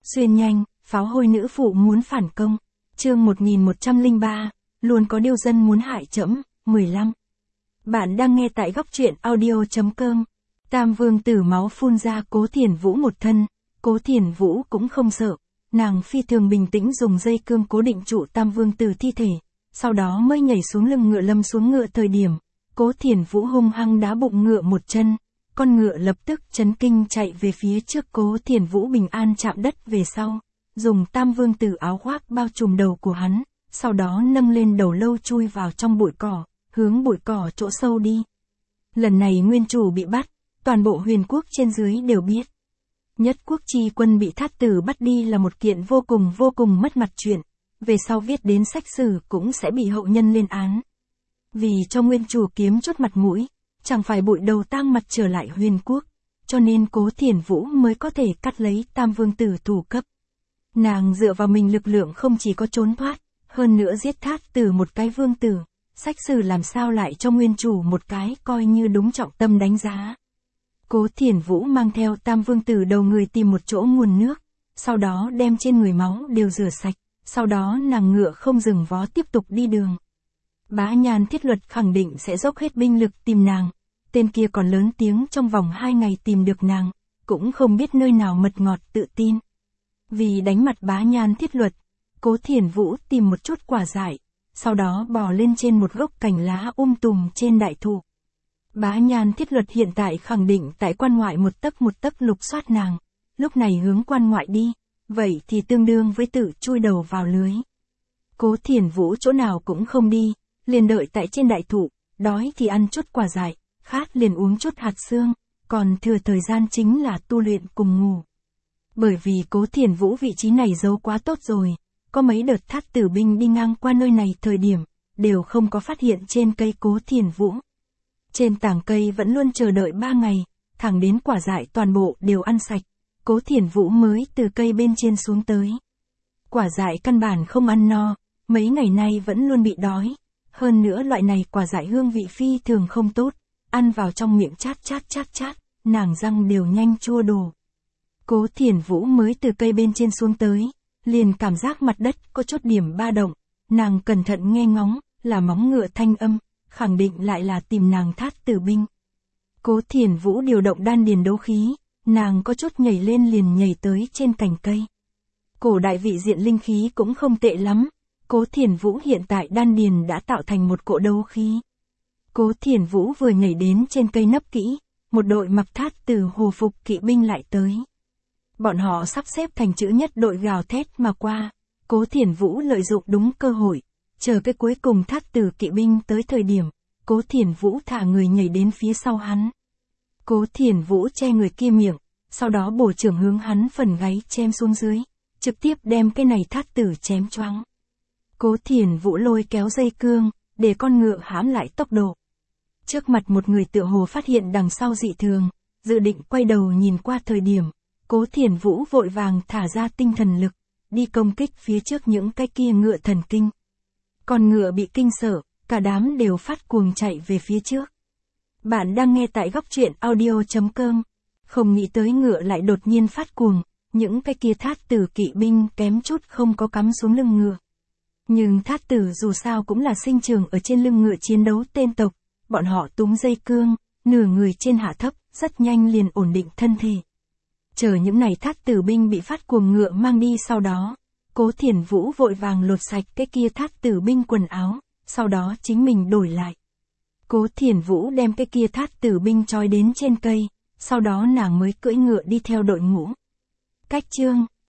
Xuyên nhanh, pháo hôi nữ phụ muốn phản công. Chương 1103, luôn có điều dân muốn hại trẫm. 15. Bạn đang nghe tại góc truyện audio.com. Tam vương tử máu phun ra Cố Thiển Vũ một thân, Cố Thiển Vũ cũng không sợ, nàng phi thường bình tĩnh dùng dây cương cố định trụ Tam vương tử thi thể, sau đó mới nhảy xuống lưng ngựa lâm xuống ngựa thời điểm, Cố Thiển Vũ hung hăng đá bụng ngựa một chân, con ngựa lập tức chấn kinh chạy về phía trước. Cố Thiển Vũ bình an chạm đất về sau, dùng Tam vương tử áo khoác bao trùm đầu của hắn, sau đó nâng lên đầu lâu chui vào trong bụi cỏ, hướng bụi cỏ chỗ sâu đi. Lần này nguyên chủ bị bắt, toàn bộ Huyền quốc trên dưới đều biết. Nhất quốc chi quân bị Thát Tử bắt đi là một kiện vô cùng mất mặt chuyện, về sau viết đến sách sử cũng sẽ bị hậu nhân lên án. Vì cho nguyên chủ kiếm chút mặt mũi, chẳng phải bụi đầu tang mặt trở lại Huyền quốc, cho nên Cố Thiển Vũ mới có thể cắt lấy Tam vương tử thủ cấp. Nàng dựa vào mình lực lượng không chỉ có trốn thoát, hơn nữa giết Thát Tử một cái vương tử, sách sử làm sao lại cho nguyên chủ một cái coi như đúng trọng tâm đánh giá. Cố Thiển Vũ mang theo Tam vương tử đầu người tìm một chỗ nguồn nước, sau đó đem trên người máu đều rửa sạch, sau đó nàng ngựa không dừng vó tiếp tục đi đường. Bá Nhàn Thiết Luật khẳng định sẽ dốc hết binh lực tìm nàng, tên kia còn lớn tiếng trong vòng 2 ngày tìm được nàng, cũng không biết nơi nào mật ngọt tự tin. Vì đánh mặt Bá Nhàn Thiết Luật, Cố Thiển Vũ tìm một chút quả dại, sau đó bò lên trên một gốc cành lá tùm trên đại thụ. Bá Nhàn Thiết Luật hiện tại khẳng định tại quan ngoại một tấc lục soát nàng, lúc này hướng quan ngoại đi, vậy thì tương đương với tự chui đầu vào lưới. Cố Thiển Vũ chỗ nào cũng không đi, liền đợi tại trên đại thụ, đói thì ăn chút quả dại, khát liền uống chút hạt xương, còn thừa thời gian chính là tu luyện cùng ngủ. Bởi vì Cố Thiển Vũ vị trí này giấu quá tốt rồi, có mấy đợt Thát Tử binh đi ngang qua nơi này thời điểm, đều không có phát hiện trên cây Cố Thiển Vũ. Trên tảng cây vẫn luôn chờ đợi 3 ngày, thẳng đến quả dại toàn bộ đều ăn sạch, Cố Thiển Vũ mới từ cây bên trên xuống tới. Quả dại căn bản không ăn no, mấy ngày nay vẫn luôn bị đói, hơn nữa loại này quả dại hương vị phi thường không tốt, ăn vào trong miệng chát, nàng răng đều nhanh chua đổ. Cố Thiển Vũ mới từ cây bên trên xuống tới, liền cảm giác mặt đất có chút điểm ba động, nàng cẩn thận nghe ngóng, là móng ngựa thanh âm, khẳng định lại là tìm nàng Thát Tử binh. Cố Thiển Vũ điều động đan điền đấu khí, nàng có chút nhảy lên liền nhảy tới trên cành cây. Cổ đại vị diện linh khí cũng không tệ lắm, Cố Thiển Vũ hiện tại đan điền đã tạo thành một cỗ đấu khí. Cố Thiển Vũ vừa nhảy đến trên cây nấp kỹ, một đội mặc Thát Tử hồ phục kỵ binh lại tới. Bọn họ sắp xếp thành chữ nhất đội gào thét mà qua, Cố Thiển Vũ lợi dụng đúng cơ hội, chờ cái cuối cùng Thát Tử kỵ binh tới thời điểm, Cố Thiển Vũ thả người nhảy đến phía sau hắn. Cố Thiển Vũ che người kia miệng, sau đó bổ chưởng hướng hắn phần gáy chém xuống dưới, trực tiếp đem cái này Thát Tử chém choáng. Cố Thiển Vũ lôi kéo dây cương, để con ngựa hãm lại tốc độ. Trước mặt một người tựa hồ phát hiện đằng sau dị thường, dự định quay đầu nhìn qua thời điểm, Cố Thiển Vũ vội vàng thả ra tinh thần lực, đi công kích phía trước những cái kia ngựa thần kinh. Con ngựa bị kinh sợ, cả đám đều phát cuồng chạy về phía trước. Bạn đang nghe tại góc truyện audio.com. Không nghĩ tới ngựa lại đột nhiên phát cuồng, những cái kia Thát Tử kỵ binh kém chút không có cắm xuống lưng ngựa. Nhưng Thát Tử dù sao cũng là sinh trưởng ở trên lưng ngựa chiến đấu tên tộc, bọn họ túm dây cương, nửa người trên hạ thấp, rất nhanh liền ổn định thân thể. Chờ những này Thát Tử binh bị phát cuồng ngựa mang đi sau đó, Cố Thiển Vũ vội vàng lột sạch cái kia Thát Tử binh quần áo, sau đó chính mình đổi lại. Cố Thiển Vũ đem cái kia Thát Tử binh trói đến trên cây, sau đó nàng mới cưỡi ngựa đi theo đội ngũ. Cách chương